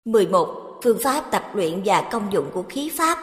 11. Phương pháp tập luyện và công dụng của khí pháp.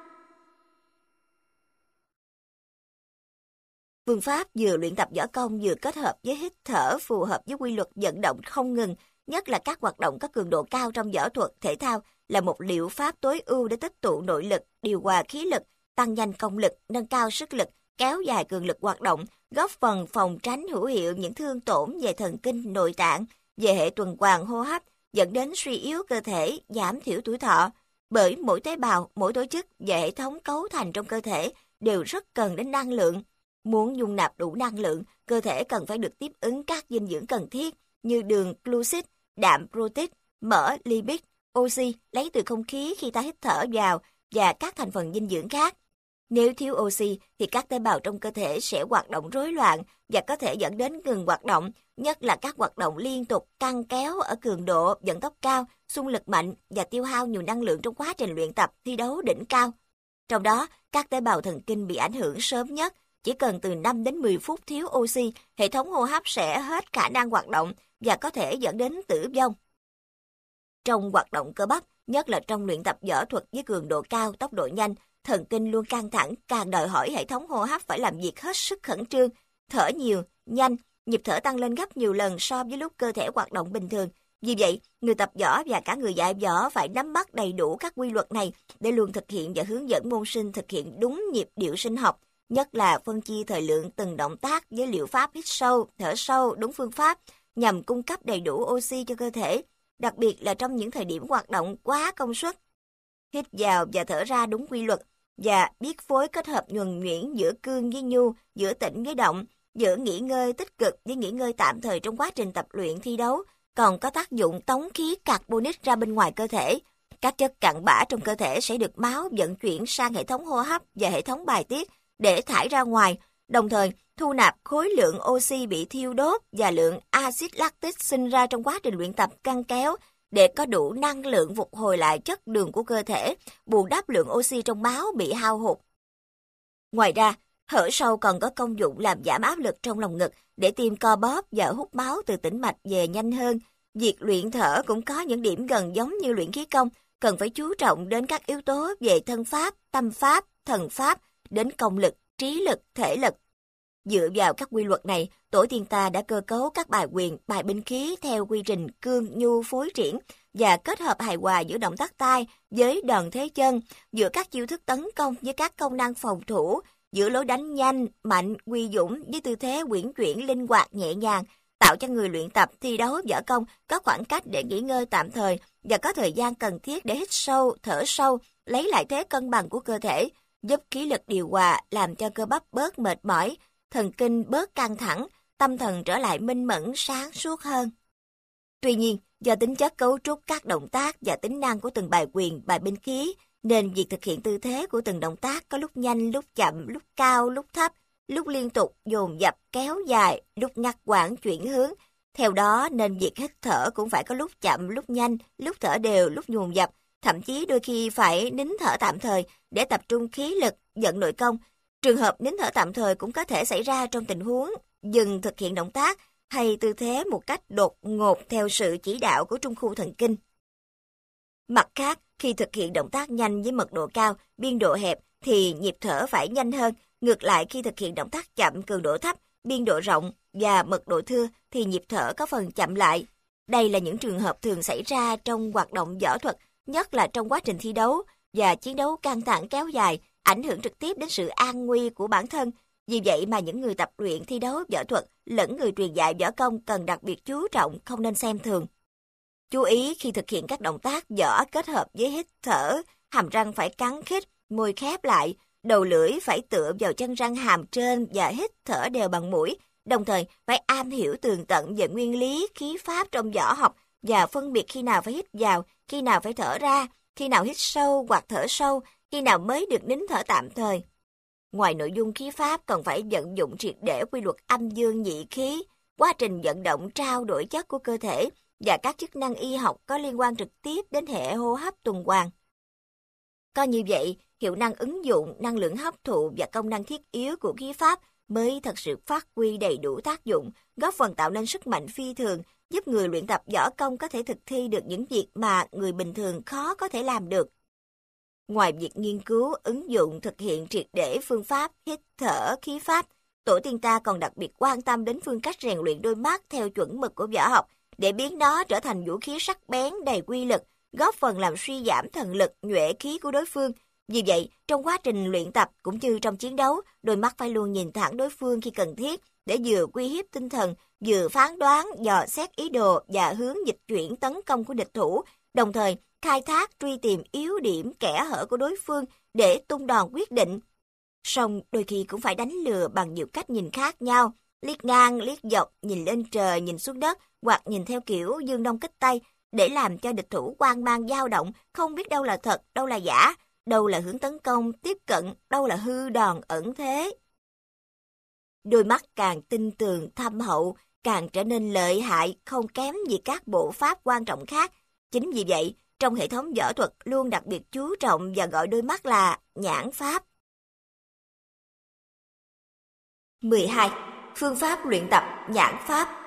Phương pháp vừa luyện tập võ công vừa kết hợp với hít thở phù hợp với quy luật vận động không ngừng, nhất là các hoạt động có cường độ cao trong võ thuật, thể thao là một liệu pháp tối ưu để tích tụ nội lực, điều hòa khí lực, tăng nhanh công lực, nâng cao sức lực, kéo dài cường lực hoạt động, góp phần phòng tránh hữu hiệu những thương tổn về thần kinh, nội tạng, về hệ tuần hoàn hô hấp, dẫn đến suy yếu cơ thể, giảm thiểu tuổi thọ. Bởi mỗi tế bào, mỗi tổ chức và hệ thống cấu thành trong cơ thể đều rất cần đến năng lượng. Muốn dung nạp đủ năng lượng, cơ thể cần phải được tiếp ứng các dinh dưỡng cần thiết như đường glucid, đạm protein, mỡ lipid, oxy lấy từ không khí khi ta hít thở vào và các thành phần dinh dưỡng khác. Nếu thiếu oxy thì các tế bào trong cơ thể sẽ hoạt động rối loạn và có thể dẫn đến ngừng hoạt động, nhất là các hoạt động liên tục, căng kéo ở cường độ, vận tốc cao, xung lực mạnh và tiêu hao nhiều năng lượng trong quá trình luyện tập, thi đấu đỉnh cao. Trong đó, các tế bào thần kinh bị ảnh hưởng sớm nhất. Chỉ cần từ 5 đến 10 phút thiếu oxy, hệ thống hô hấp sẽ hết khả năng hoạt động và có thể dẫn đến tử vong. Trong hoạt động cơ bắp, nhất là trong luyện tập võ thuật với cường độ cao, tốc độ nhanh, thần kinh luôn căng thẳng, càng đòi hỏi hệ thống hô hấp phải làm việc hết sức khẩn trương, thở nhiều, nhanh, nhịp thở tăng lên gấp nhiều lần so với lúc cơ thể hoạt động bình thường. Vì vậy, người tập võ và cả người dạy võ phải nắm bắt đầy đủ các quy luật này để luôn thực hiện và hướng dẫn môn sinh thực hiện đúng nhịp điệu sinh học, nhất là phân chia thời lượng từng động tác với liệu pháp hít sâu, thở sâu đúng phương pháp nhằm cung cấp đầy đủ oxy cho cơ thể, đặc biệt là trong những thời điểm hoạt động quá công suất. Hít vào và thở ra đúng quy luật và biết phối kết hợp nhuần nhuyễn giữa cương với nhu, giữa tĩnh với động, giữa nghỉ ngơi tích cực với nghỉ ngơi tạm thời trong quá trình tập luyện thi đấu, còn có tác dụng tống khí carbonic ra bên ngoài cơ thể. Các chất cặn bã trong cơ thể sẽ được máu vận chuyển sang hệ thống hô hấp và hệ thống bài tiết để thải ra ngoài, đồng thời thu nạp khối lượng oxy bị thiêu đốt và lượng axit lactic sinh ra trong quá trình luyện tập căng kéo để có đủ năng lượng phục hồi lại chất đường của cơ thể, bù đắp lượng oxy trong máu bị hao hụt. Ngoài ra, thở sâu còn có công dụng làm giảm áp lực trong lồng ngực để tim co bóp và hút máu từ tĩnh mạch về nhanh hơn. Việc luyện thở cũng có những điểm gần giống như luyện khí công, cần phải chú trọng đến các yếu tố về thân pháp, tâm pháp, thần pháp, đến công lực, trí lực, thể lực. Dựa vào các quy luật này, tổ tiên ta đã cơ cấu các bài quyền, bài binh khí theo quy trình cương, nhu, phối triển và kết hợp hài hòa giữa động tác tay với đòn thế chân, giữa các chiêu thức tấn công với các công năng phòng thủ, giữa lối đánh nhanh, mạnh, uy dũng với tư thế uyển chuyển linh hoạt nhẹ nhàng, tạo cho người luyện tập thi đấu võ công có khoảng cách để nghỉ ngơi tạm thời và có thời gian cần thiết để hít sâu, thở sâu, lấy lại thế cân bằng của cơ thể, giúp khí lực điều hòa, làm cho cơ bắp bớt mệt mỏi, thần kinh bớt căng thẳng, tâm thần trở lại minh mẫn sáng suốt hơn. Tuy nhiên, do tính chất cấu trúc các động tác và tính năng của từng bài quyền, bài binh khí, nên việc thực hiện tư thế của từng động tác có lúc nhanh, lúc chậm, lúc cao, lúc thấp, lúc liên tục, dồn dập, kéo dài, lúc ngắt quãng, chuyển hướng. Theo đó nên việc hít thở cũng phải có lúc chậm, lúc nhanh, lúc thở đều, lúc dồn dập, thậm chí đôi khi phải nín thở tạm thời để tập trung khí lực, vận nội công. Trường hợp nín thở tạm thời cũng có thể xảy ra trong tình huống dừng thực hiện động tác hay tư thế một cách đột ngột theo sự chỉ đạo của trung khu thần kinh. Mặt khác, khi thực hiện động tác nhanh với mật độ cao, biên độ hẹp thì nhịp thở phải nhanh hơn. Ngược lại, khi thực hiện động tác chậm, cường độ thấp, biên độ rộng và mật độ thưa thì nhịp thở có phần chậm lại. Đây là những trường hợp thường xảy ra trong hoạt động võ thuật, nhất là trong quá trình thi đấu và chiến đấu căng thẳng kéo dài, ảnh hưởng trực tiếp đến sự an nguy của bản thân. Vì vậy mà những người tập luyện thi đấu võ thuật lẫn người truyền dạy võ công cần đặc biệt chú trọng, không nên xem thường. Chú ý khi thực hiện các động tác võ kết hợp với hít thở, hàm răng phải cắn khít, môi khép lại, đầu lưỡi phải tựa vào chân răng hàm trên và hít thở đều bằng mũi, đồng thời phải am hiểu tường tận về nguyên lý, khí pháp trong võ học và phân biệt khi nào phải hít vào, khi nào phải thở ra, khi nào hít sâu hoặc thở sâu, khi nào mới được nín thở tạm thời. Ngoài nội dung khí pháp còn phải vận dụng triệt để quy luật âm dương nhị khí, quá trình vận động trao đổi chất của cơ thể và các chức năng y học có liên quan trực tiếp đến hệ hô hấp tuần hoàn. Có như vậy, hiệu năng ứng dụng, năng lượng hấp thụ và công năng thiết yếu của khí pháp mới thật sự phát huy đầy đủ tác dụng, góp phần tạo nên sức mạnh phi thường giúp người luyện tập võ công có thể thực thi được những việc mà người bình thường khó có thể làm được. Ngoài việc nghiên cứu, ứng dụng, thực hiện triệt để phương pháp hít thở, khí pháp, tổ tiên ta còn đặc biệt quan tâm đến phương cách rèn luyện đôi mắt theo chuẩn mực của võ học để biến nó trở thành vũ khí sắc bén đầy quy lực, góp phần làm suy giảm thần lực, nhuệ khí của đối phương. Vì vậy, trong quá trình luyện tập cũng như trong chiến đấu, đôi mắt phải luôn nhìn thẳng đối phương khi cần thiết để vừa uy hiếp tinh thần, vừa phán đoán, dò xét ý đồ và hướng dịch chuyển tấn công của địch thủ, đồng thời khai thác truy tìm yếu điểm kẽ hở của đối phương để tung đòn quyết định. Song đôi khi cũng phải đánh lừa bằng nhiều cách nhìn khác nhau, liếc ngang, liếc dọc, nhìn lên trời, nhìn xuống đất, hoặc nhìn theo kiểu dương đông kích tây, để làm cho địch thủ hoang mang dao động, không biết đâu là thật, đâu là giả, đâu là hướng tấn công, tiếp cận, đâu là hư đòn ẩn thế. Đôi mắt càng tinh tường, thâm hậu, càng trở nên lợi hại, không kém gì các bộ pháp quan trọng khác. Chính vì vậy, trong hệ thống võ thuật luôn đặc biệt chú trọng và gọi đôi mắt là nhãn pháp. 12. Phương pháp luyện tập nhãn pháp.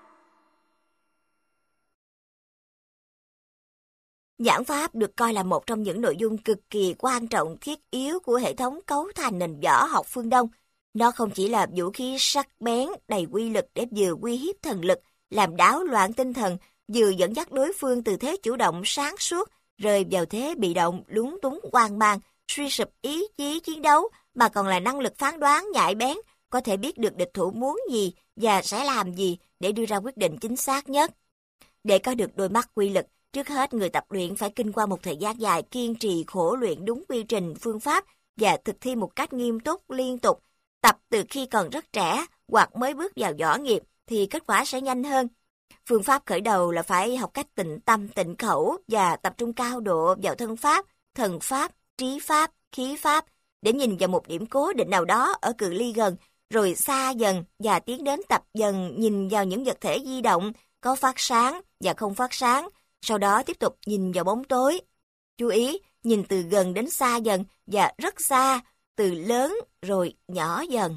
Nhãn pháp được coi là một trong những nội dung cực kỳ quan trọng thiết yếu của hệ thống cấu thành nền võ học phương Đông. Nó không chỉ là vũ khí sắc bén, đầy quy lực để vừa uy hiếp thần lực, làm đảo loạn tinh thần, vừa dẫn dắt đối phương từ thế chủ động sáng suốt, rơi vào thế bị động, lúng túng hoang mang, suy sụp ý chí chiến đấu, mà còn là năng lực phán đoán nhạy bén, có thể biết được địch thủ muốn gì và sẽ làm gì để đưa ra quyết định chính xác nhất. Để có được đôi mắt quy lực, trước hết người tập luyện phải kinh qua một thời gian dài kiên trì khổ luyện đúng quy trình, phương pháp và thực thi một cách nghiêm túc, liên tục. Tập từ khi còn rất trẻ hoặc mới bước vào võ nghiệp thì kết quả sẽ nhanh hơn. Phương pháp khởi đầu là phải học cách tịnh tâm, tịnh khẩu và tập trung cao độ vào thân pháp, thần pháp, trí pháp, khí pháp để nhìn vào một điểm cố định nào đó ở cự ly gần, rồi xa dần và tiến đến tập dần nhìn vào những vật thể di động, có phát sáng và không phát sáng, sau đó tiếp tục nhìn vào bóng tối. Chú ý, nhìn từ gần đến xa dần và rất xa, từ lớn rồi nhỏ dần.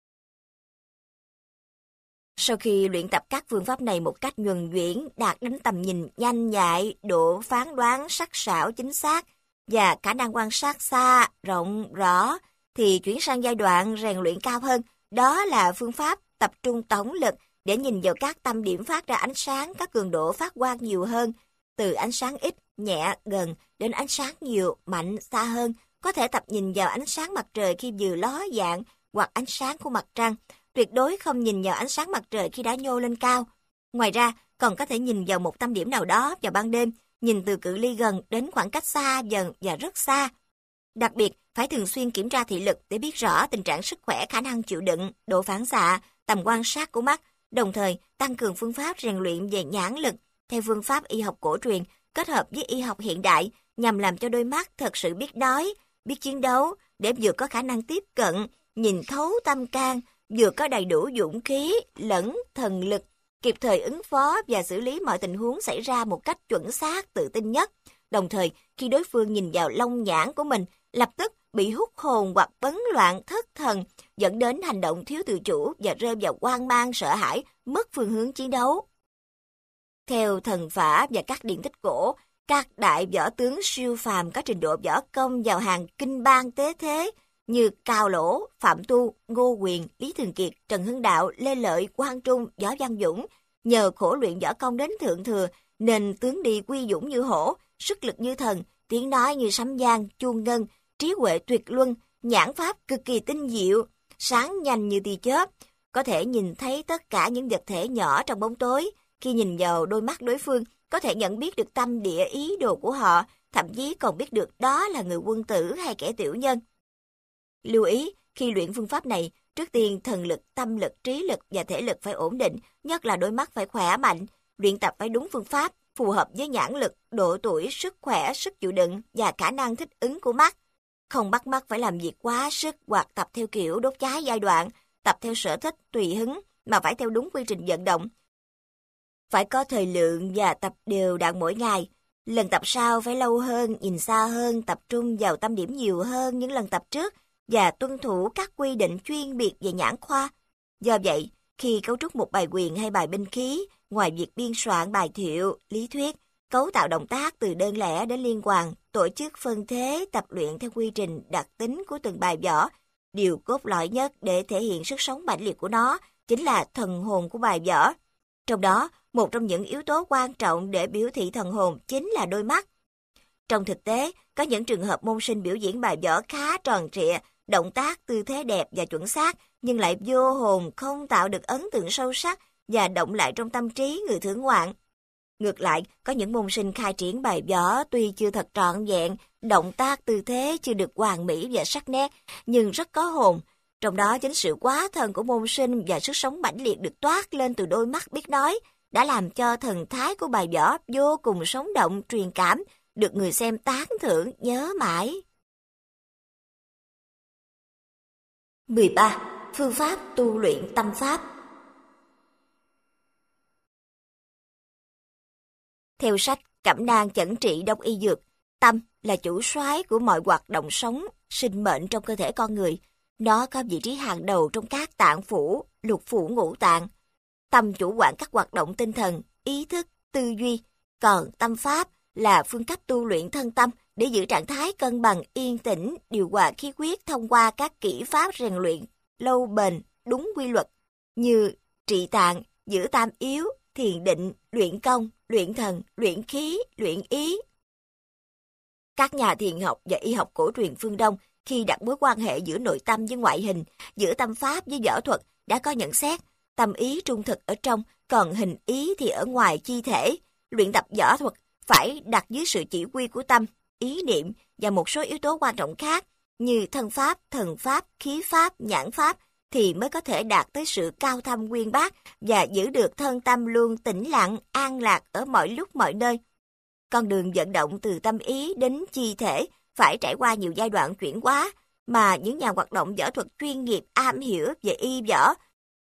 Sau khi luyện tập các phương pháp này một cách nhuần nhuyễn, đạt đến tầm nhìn nhanh nhạy, độ phán đoán sắc sảo chính xác và khả năng quan sát xa, rộng, rõ, thì chuyển sang giai đoạn rèn luyện cao hơn. Đó là phương pháp tập trung tổng lực để nhìn vào các tâm điểm phát ra ánh sáng, các cường độ phát quang nhiều hơn, từ ánh sáng ít, nhẹ, gần đến ánh sáng nhiều, mạnh, xa hơn. Có thể tập nhìn vào ánh sáng mặt trời khi vừa ló dạng hoặc ánh sáng của mặt trăng. Tuyệt đối không nhìn vào ánh sáng mặt trời khi đã nhô lên cao. Ngoài ra, còn có thể nhìn vào một tâm điểm nào đó vào ban đêm, nhìn từ cự ly gần đến khoảng cách xa dần và rất xa. Đặc biệt, phải thường xuyên kiểm tra thị lực để biết rõ tình trạng sức khỏe, khả năng chịu đựng, độ phản xạ, tầm quan sát của mắt, đồng thời tăng cường phương pháp rèn luyện về nhãn lực theo phương pháp y học cổ truyền kết hợp với y học hiện đại nhằm làm cho đôi mắt thật sự biết nói, biết chiến đấu để vừa có khả năng tiếp cận, nhìn thấu tâm can, vừa có đầy đủ dũng khí lẫn thần lực, kịp thời ứng phó và xử lý mọi tình huống xảy ra một cách chuẩn xác, tự tin nhất. Đồng thời, khi đối phương nhìn vào lông nhãn của mình, lập tức bị hút hồn hoặc bấn loạn thất thần, dẫn đến hành động thiếu tự chủ và rơi vào hoang mang, sợ hãi, mất phương hướng chiến đấu. Theo thần phả và các điển tích cổ, các đại võ tướng siêu phàm có trình độ võ công vào hàng kinh bang tế thế như Cao Lỗ, Phạm Tu, Ngô Quyền, Lý Thường Kiệt, Trần Hưng Đạo, Lê Lợi, Quang Trung, Võ Văn Dũng, nhờ khổ luyện võ công đến thượng thừa nên tướng đi quy dũng như hổ, sức lực như thần, tiếng nói như sấm vang, chuông ngân, trí huệ tuyệt luân, nhãn pháp cực kỳ tinh diệu, sáng nhanh như tia chớp, có thể nhìn thấy tất cả những vật thể nhỏ trong bóng tối. Khi nhìn vào đôi mắt đối phương, có thể nhận biết được tâm địa ý đồ của họ, thậm chí còn biết được đó là người quân tử hay kẻ tiểu nhân. Lưu ý, khi luyện phương pháp này, trước tiên thần lực, tâm lực, trí lực và thể lực phải ổn định, nhất là đôi mắt phải khỏe mạnh, luyện tập phải đúng phương pháp, phù hợp với nhãn lực, độ tuổi, sức khỏe, sức chịu đựng và khả năng thích ứng của mắt. Không bắt mắt phải làm việc quá sức hoặc tập theo kiểu đốt cháy giai đoạn, tập theo sở thích, tùy hứng, mà phải theo đúng quy trình vận động. Phải có thời lượng và tập đều đặn mỗi ngày. Lần tập sau phải lâu hơn, nhìn xa hơn, tập trung vào tâm điểm nhiều hơn những lần tập trước và tuân thủ các quy định chuyên biệt về nhãn khoa. Do vậy, khi cấu trúc một bài quyền hay bài binh khí, ngoài việc biên soạn bài thiệu, lý thuyết, cấu tạo động tác từ đơn lẻ đến liên hoàn, tổ chức phân thế, tập luyện theo quy trình đặc tính của từng bài võ, điều cốt lõi nhất để thể hiện sức sống mãnh liệt của nó chính là thần hồn của bài võ. Trong đó, một trong những yếu tố quan trọng để biểu thị thần hồn chính là đôi mắt. Trong thực tế, có những trường hợp môn sinh biểu diễn bài võ khá tròn trịa, động tác tư thế đẹp và chuẩn xác, nhưng lại vô hồn, không tạo được ấn tượng sâu sắc và động lại trong tâm trí người thưởng ngoạn. Ngược lại, có những môn sinh khai triển bài võ tuy chưa thật trọn vẹn, động tác tư thế chưa được hoàn mỹ và sắc nét, nhưng rất có hồn. Trong đó chính sự quá thần của môn sinh và sức sống mãnh liệt được toát lên từ đôi mắt biết nói, đã làm cho thần thái của bài võ vô cùng sống động, truyền cảm, được người xem tán thưởng nhớ mãi. 13. Phương pháp tu luyện tâm pháp. Theo sách Cẩm nang chẩn trị đông y dược, tâm là chủ soái của mọi hoạt động sống, sinh mệnh trong cơ thể con người. Nó có vị trí hàng đầu trong các tạng phủ, lục phủ ngũ tạng. Tâm chủ quản các hoạt động tinh thần, ý thức, tư duy. Còn tâm pháp là phương cách tu luyện thân tâm để giữ trạng thái cân bằng, yên tĩnh, điều hòa khí huyết thông qua các kỹ pháp rèn luyện lâu bền, đúng quy luật như trị tạng, giữ tam yếu, thiền định, luyện công, luyện thần, luyện khí, luyện ý. Các nhà thiền học và y học cổ truyền phương Đông khi đặt mối quan hệ giữa nội tâm với ngoại hình, giữa tâm pháp với võ thuật đã có nhận xét tâm ý trung thực ở trong, còn hình ý thì ở ngoài chi thể. Luyện tập võ thuật phải đặt dưới sự chỉ huy của tâm, ý niệm và một số yếu tố quan trọng khác như thân pháp, thần pháp, khí pháp, nhãn pháp thì mới có thể đạt tới sự cao thâm uyên bác và giữ được thân tâm luôn tĩnh lặng, an lạc ở mọi lúc mọi nơi. Con đường vận động từ tâm ý đến chi thể phải trải qua nhiều giai đoạn chuyển hóa mà những nhà hoạt động võ thuật chuyên nghiệp am hiểu về y võ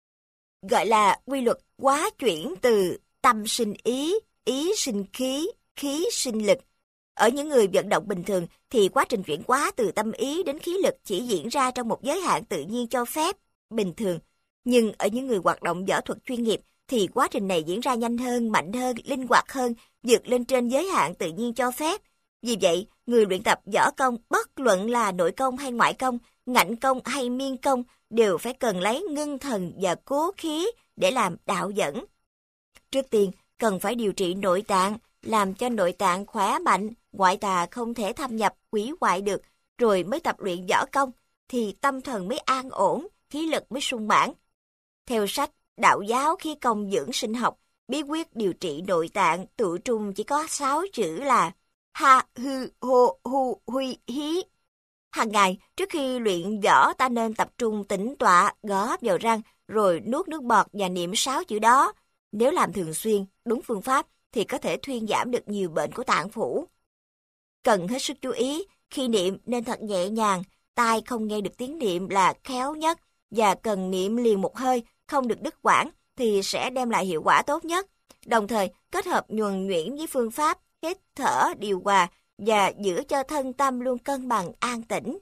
gọi là quy luật hóa chuyển từ tâm sinh ý, ý sinh khí, khí sinh lực. Ở những người vận động bình thường thì quá trình chuyển hóa từ tâm ý đến khí lực chỉ diễn ra trong một giới hạn tự nhiên cho phép, bình thường. Nhưng ở những người hoạt động võ thuật chuyên nghiệp thì quá trình này diễn ra nhanh hơn, mạnh hơn, linh hoạt hơn, vượt lên trên giới hạn tự nhiên cho phép. Vì vậy, người luyện tập võ công bất luận là nội công hay ngoại công, ngạnh công hay miên công đều phải cần lấy ngưng thần và cố khí để làm đạo dẫn. Trước tiên, cần phải điều trị nội tạng, làm cho nội tạng khỏe mạnh, ngoại tà không thể thâm nhập, hủy hoại được, rồi mới tập luyện võ công, thì tâm thần mới an ổn, khí lực mới sung mãn. Theo sách Đạo giáo khí công dưỡng sinh học, bí quyết điều trị nội tạng tự trung chỉ có 6 chữ là ha, hư, hô, hu, huy, hí. Hàng ngày, trước khi luyện võ ta nên tập trung tĩnh tọa, gõ vào răng, rồi nuốt nước bọt và niệm 6 chữ đó. Nếu làm thường xuyên, đúng phương pháp, thì có thể thuyên giảm được nhiều bệnh của tạng phủ. Cần hết sức chú ý, khi niệm nên thật nhẹ nhàng, tai không nghe được tiếng niệm là khéo nhất, và cần niệm liền một hơi, không được đứt quãng, thì sẽ đem lại hiệu quả tốt nhất. Đồng thời, kết hợp nhuần nhuyễn với phương pháp hít thở điều hòa và giữ cho thân tâm luôn cân bằng an tĩnh.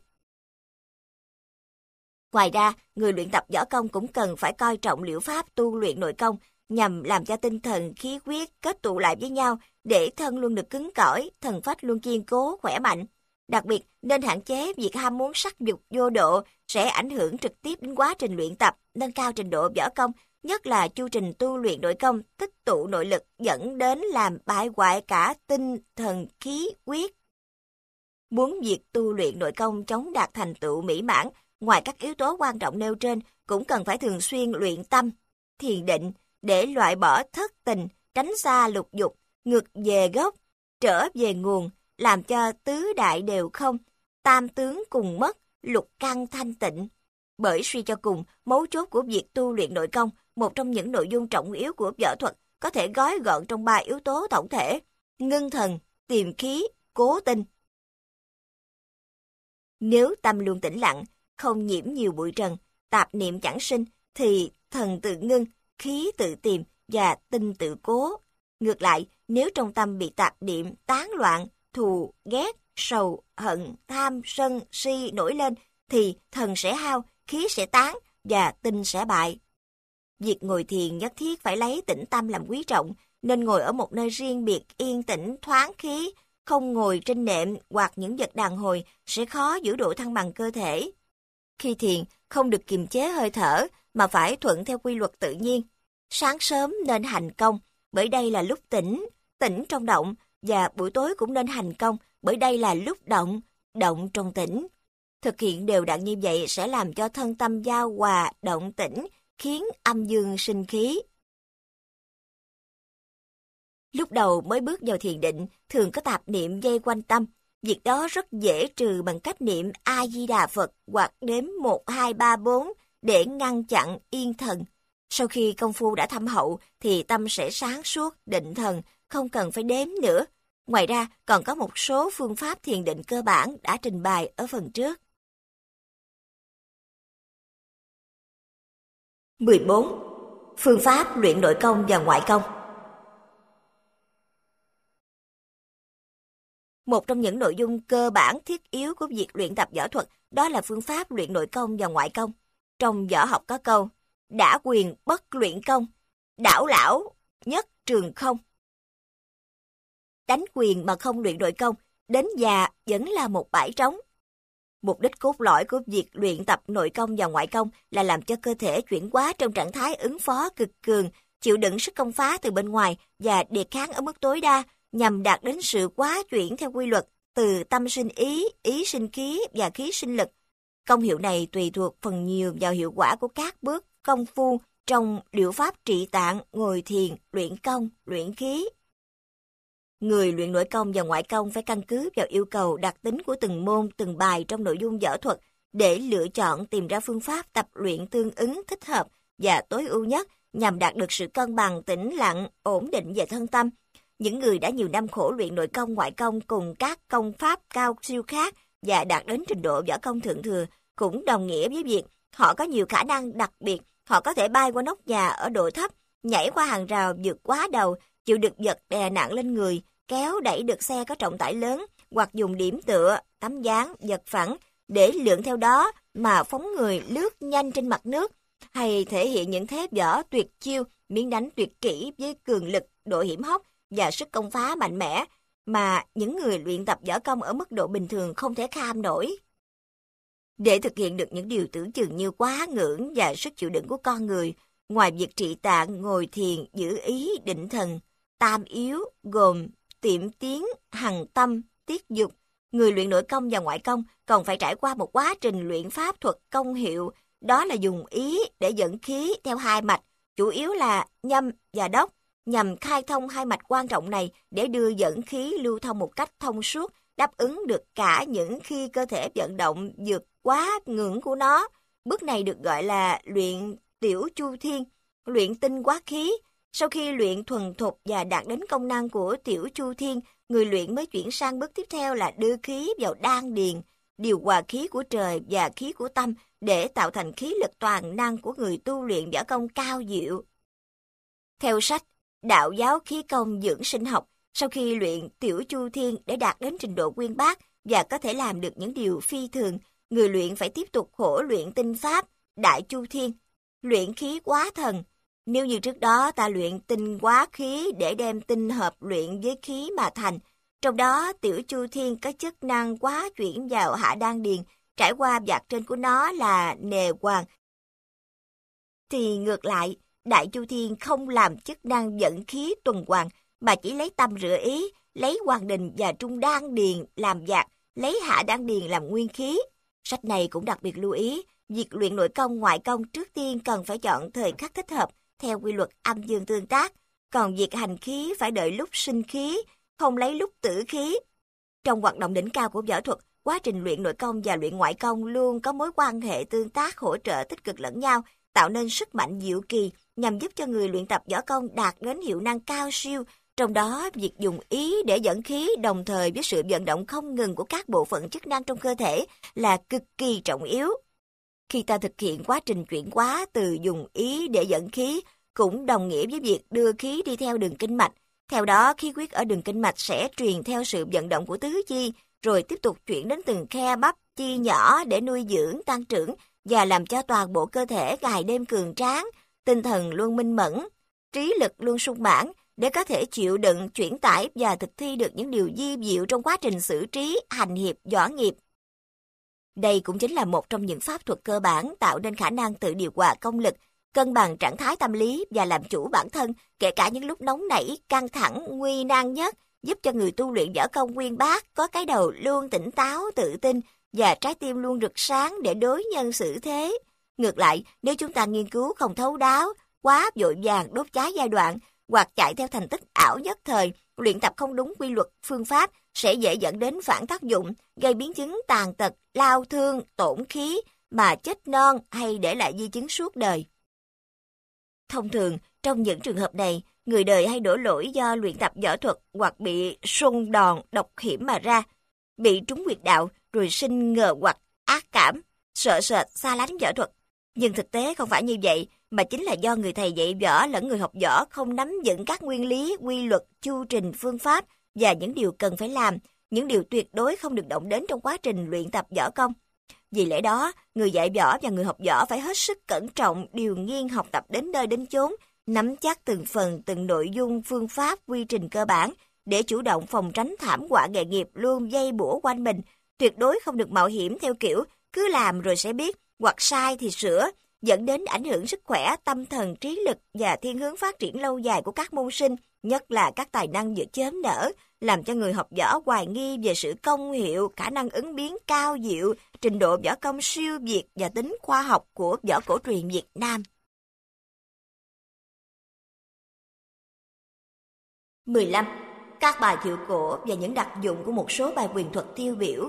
Ngoài ra, người luyện tập võ công cũng cần phải coi trọng liệu pháp tu luyện nội công nhằm làm cho tinh thần, khí huyết kết tụ lại với nhau để thân luôn được cứng cỏi, thần phách luôn kiên cố, khỏe mạnh. Đặc biệt, nên hạn chế việc ham muốn sắc dục vô độ sẽ ảnh hưởng trực tiếp đến quá trình luyện tập, nâng cao trình độ võ công, nhất là chu trình tu luyện nội công, tích tụ nội lực dẫn đến làm bại hoại cả tinh thần khí huyết. Muốn việc tu luyện nội công chống đạt thành tựu mỹ mãn, ngoài các yếu tố quan trọng nêu trên, cũng cần phải thường xuyên luyện tâm, thiền định để loại bỏ thất tình, tránh xa lục dục, ngược về gốc, trở về nguồn, làm cho tứ đại đều không, tam tướng cùng mất, lục căn thanh tịnh. Bởi suy cho cùng, mấu chốt của việc tu luyện nội công, một trong những nội dung trọng yếu của võ thuật, có thể gói gọn trong 3 yếu tố tổng thể: ngưng thần, tiềm khí, cố tinh. Nếu tâm luôn tĩnh lặng, không nhiễm nhiều bụi trần, tạp niệm chẳng sinh, thì thần tự ngưng, khí tự tìm và tinh tự cố. Ngược lại, nếu trong tâm bị tạp niệm, tán loạn, thù, ghét, sầu, hận, tham, sân, si nổi lên, thì thần sẽ hao, khí sẽ tán và tinh sẽ bại. Việc ngồi thiền nhất thiết phải lấy tĩnh tâm làm quý trọng, nên ngồi ở một nơi riêng biệt, yên tĩnh, thoáng khí, không ngồi trên nệm hoặc những vật đàn hồi sẽ khó giữ độ thăng bằng cơ thể. Khi thiền, không được kiềm chế hơi thở mà phải thuận theo quy luật tự nhiên. Sáng sớm nên hành công, bởi đây là lúc tĩnh, tĩnh trong động, và buổi tối cũng nên hành công, bởi đây là lúc động, động trong tĩnh. Thực hiện đều đặn như vậy sẽ làm cho thân tâm giao hòa, động tĩnh, khiến âm dương sinh khí. Lúc đầu mới bước vào thiền định, thường có tạp niệm dây quanh tâm. Việc đó rất dễ trừ bằng cách niệm A-di-đà Phật hoặc đếm 1, 2, 3, 4 để ngăn chặn yên thần. Sau khi công phu đã thâm hậu thì tâm sẽ sáng suốt, định thần, không cần phải đếm nữa. Ngoài ra còn có một số phương pháp thiền định cơ bản đã trình bày ở phần trước. 14. Phương pháp luyện nội công và ngoại công. Một trong những nội dung cơ bản thiết yếu của việc luyện tập võ thuật đó là phương pháp luyện nội công và ngoại công. Trong võ học có câu, đã quyền bất luyện công, đảo lão nhất trường không. Đánh quyền mà không luyện nội công, đến già vẫn là một bãi trống. Mục đích cốt lõi của việc luyện tập nội công và ngoại công là làm cho cơ thể chuyển hóa trong trạng thái ứng phó cực cường, chịu đựng sức công phá từ bên ngoài và đề kháng ở mức tối đa, nhằm đạt đến sự hóa chuyển theo quy luật từ tâm sinh ý, ý sinh khí và khí sinh lực. Công hiệu này tùy thuộc phần nhiều vào hiệu quả của các bước công phu trong liệu pháp trị tạng, ngồi thiền, luyện công, luyện khí. Người luyện nội công và ngoại công phải căn cứ vào yêu cầu đặc tính của từng môn, từng bài trong nội dung võ thuật để lựa chọn tìm ra phương pháp tập luyện tương ứng thích hợp và tối ưu nhất nhằm đạt được sự cân bằng, tĩnh lặng, ổn định về thân tâm. Những người đã nhiều năm khổ luyện nội công, ngoại công cùng các công pháp cao siêu khác và đạt đến trình độ võ công thượng thừa cũng đồng nghĩa với việc họ có nhiều khả năng đặc biệt. Họ có thể bay qua nóc nhà ở độ thấp, nhảy qua hàng rào vượt quá đầu, chịu được vật đè nặng lên người, kéo đẩy được xe có trọng tải lớn, hoặc dùng điểm tựa, tấm dáng, vật phẳng để lượn theo đó mà phóng người lướt nhanh trên mặt nước, hay thể hiện những thế võ tuyệt chiêu, miếng đánh tuyệt kỹ với cường lực, độ hiểm hóc và sức công phá mạnh mẽ mà những người luyện tập võ công ở mức độ bình thường không thể kham nổi. Để thực hiện được những điều tưởng chừng như quá ngưỡng và sức chịu đựng của con người, ngoài việc trị tạng, ngồi thiền, giữ ý, định thần, tam yếu gồm tiệm tiến, hằng tâm, tiết dục, người luyện nội công và ngoại công còn phải trải qua một quá trình luyện pháp thuật công hiệu, đó là dùng ý để dẫn khí theo hai mạch, chủ yếu là nhâm và đốc, nhằm khai thông hai mạch quan trọng này để đưa dẫn khí lưu thông một cách thông suốt, đáp ứng được cả những khi cơ thể vận động vượt quá ngưỡng của nó. Bước này được gọi là luyện tiểu chu thiên, luyện tinh quá khí. Sau khi luyện thuần thục và đạt đến công năng của tiểu chu thiên, người luyện mới chuyển sang bước tiếp theo là đưa khí vào đan điền, điều hòa khí của trời và khí của tâm để tạo thành khí lực toàn năng của người tu luyện võ công cao diệu. Theo sách Đạo giáo khí công dưỡng sinh học, sau khi luyện tiểu chu thiên để đạt đến trình độ uyên bác và có thể làm được những điều phi thường, người luyện phải tiếp tục khổ luyện tinh pháp, đại chu thiên, luyện khí quá thần. Nếu như trước đó ta luyện tinh quá khí để đem tinh hợp luyện với khí mà thành, trong đó tiểu chu thiên có chức năng quá chuyển vào hạ đan điền, trải qua vạt trên của nó là nề hoàng. Thì ngược lại, đại chu thiên không làm chức năng dẫn khí tuần hoàn, mà chỉ lấy tâm rửa ý, lấy hoàng đình và trung đan điền làm vạt, lấy hạ đan điền làm nguyên khí. Sách này cũng đặc biệt lưu ý, việc luyện nội công ngoại công trước tiên cần phải chọn thời khắc thích hợp, theo quy luật âm dương tương tác, còn việc hành khí phải đợi lúc sinh khí, không lấy lúc tử khí. Trong hoạt động đỉnh cao của võ thuật, quá trình luyện nội công và luyện ngoại công luôn có mối quan hệ tương tác hỗ trợ tích cực lẫn nhau, tạo nên sức mạnh diệu kỳ nhằm giúp cho người luyện tập võ công đạt đến hiệu năng cao siêu. Trong đó, việc dùng ý để dẫn khí đồng thời với sự vận động không ngừng của các bộ phận chức năng trong cơ thể là cực kỳ trọng yếu. Khi ta thực hiện quá trình chuyển hóa từ dùng ý để dẫn khí, cũng đồng nghĩa với việc đưa khí đi theo đường kinh mạch. Theo đó, khí huyết ở đường kinh mạch sẽ truyền theo sự vận động của tứ chi, rồi tiếp tục chuyển đến từng khe bắp, chi nhỏ để nuôi dưỡng, tăng trưởng và làm cho toàn bộ cơ thể ngày đêm cường tráng. tinh thần luôn minh mẫn, trí lực luôn sung mãn để có thể chịu đựng, chuyển tải và thực thi được những điều vi diệu trong quá trình xử trí, hành hiệp, võ nghiệp. Đây cũng chính là một trong những pháp thuật cơ bản tạo nên khả năng tự điều hòa công lực, cân bằng trạng thái tâm lý và làm chủ bản thân, kể cả những lúc nóng nảy, căng thẳng, nguy nan nhất, giúp cho người tu luyện võ công uyên bác có cái đầu luôn tỉnh táo, tự tin và trái tim luôn rực sáng để đối nhân xử thế. Ngược lại, nếu chúng ta nghiên cứu không thấu đáo, quá vội vàng đốt cháy giai đoạn, hoặc chạy theo thành tích ảo nhất thời, luyện tập không đúng quy luật, phương pháp sẽ dễ dẫn đến phản tác dụng, gây biến chứng tàn tật, lao thương, tổn khí, mà chết non hay để lại di chứng suốt đời. Thông thường, trong những trường hợp này, người đời hay đổ lỗi do luyện tập võ thuật hoặc bị xung đòn độc hiểm mà ra, bị trúng huyệt đạo rồi sinh ngờ hoặc ác cảm, sợ sệt, xa lánh võ thuật. Nhưng thực tế không phải như vậy, mà chính là do người thầy dạy võ lẫn người học võ không nắm vững các nguyên lý, quy luật, chu trình, phương pháp và những điều cần phải làm, những điều tuyệt đối không được động đến trong quá trình luyện tập võ công. Vì lẽ đó, người dạy võ và người học võ phải hết sức cẩn trọng, điều nghiên học tập đến nơi đến chốn, nắm chắc từng phần, từng nội dung, phương pháp, quy trình cơ bản để chủ động phòng tránh thảm họa nghề nghiệp luôn dây bủa quanh mình, tuyệt đối không được mạo hiểm theo kiểu cứ làm rồi sẽ biết, hoặc sai thì sửa, dẫn đến ảnh hưởng sức khỏe, tâm thần, trí lực và thiên hướng phát triển lâu dài của các môn sinh, nhất là các tài năng vừa chớm nở, làm cho người học võ hoài nghi về sự công hiệu, khả năng ứng biến cao diệu, trình độ võ công siêu việt và tính khoa học của võ cổ truyền Việt Nam. 15. Các bài thiệu cổ và những đặc dụng của một số bài quyền thuật tiêu biểu.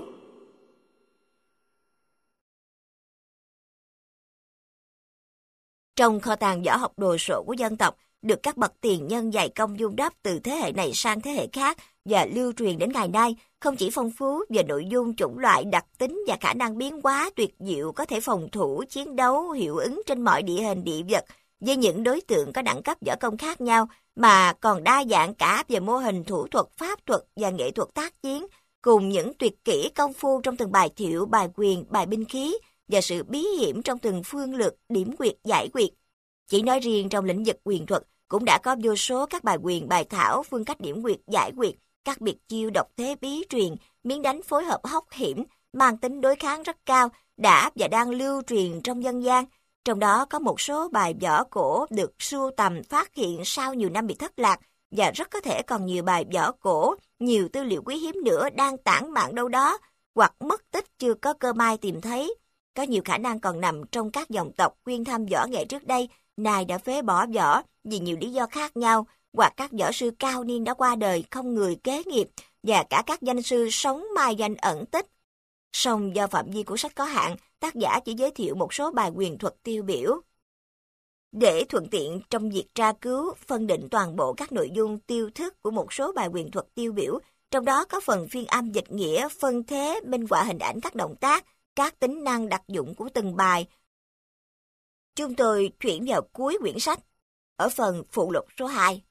Trong kho tàng võ học đồ sộ của dân tộc, được các bậc tiền nhân dày công vun đắp từ thế hệ này sang thế hệ khác và lưu truyền đến ngày nay, không chỉ phong phú về nội dung, chủng loại, đặc tính và khả năng biến hóa tuyệt diệu có thể phòng thủ, chiến đấu, hiệu ứng trên mọi địa hình địa vật với những đối tượng có đẳng cấp võ công khác nhau, mà còn đa dạng cả về mô hình thủ thuật, pháp thuật và nghệ thuật tác chiến, cùng những tuyệt kỹ công phu trong từng bài thiệu, bài quyền, bài binh khí và sự bí hiểm trong từng phương lược, điểm quyệt, giải quyệt. Chỉ nói riêng trong lĩnh vực quyền thuật cũng đã có vô số các bài quyền, bài thảo, phương cách điểm quyệt, giải quyệt, các biệt chiêu độc thế bí truyền, miếng đánh phối hợp hóc hiểm, mang tính đối kháng rất cao, đã và đang lưu truyền trong dân gian. Trong đó có một số bài võ cổ được sưu tầm phát hiện sau nhiều năm bị thất lạc, và rất có thể còn nhiều bài võ cổ, nhiều tư liệu quý hiếm nữa đang tản mạn đâu đó, hoặc mất tích chưa có cơ may tìm thấy. Có nhiều khả năng còn nằm trong các dòng tộc chuyên tham võ nghệ trước đây, nay đã phế bỏ võ vì nhiều lý do khác nhau, hoặc các võ sư cao niên đã qua đời không người kế nghiệp, và cả các danh sư sống mai danh ẩn tích. Song do phạm vi của sách có hạn, tác giả chỉ giới thiệu một số bài quyền thuật tiêu biểu. Để thuận tiện trong việc tra cứu, phân định toàn bộ các nội dung tiêu thức của một số bài quyền thuật tiêu biểu, trong đó có phần phiên âm dịch nghĩa, phân thế, minh họa hình ảnh các động tác, các tính năng đặc dụng của từng bài, chúng tôi chuyển vào cuối quyển sách, ở phần phụ lục số 2.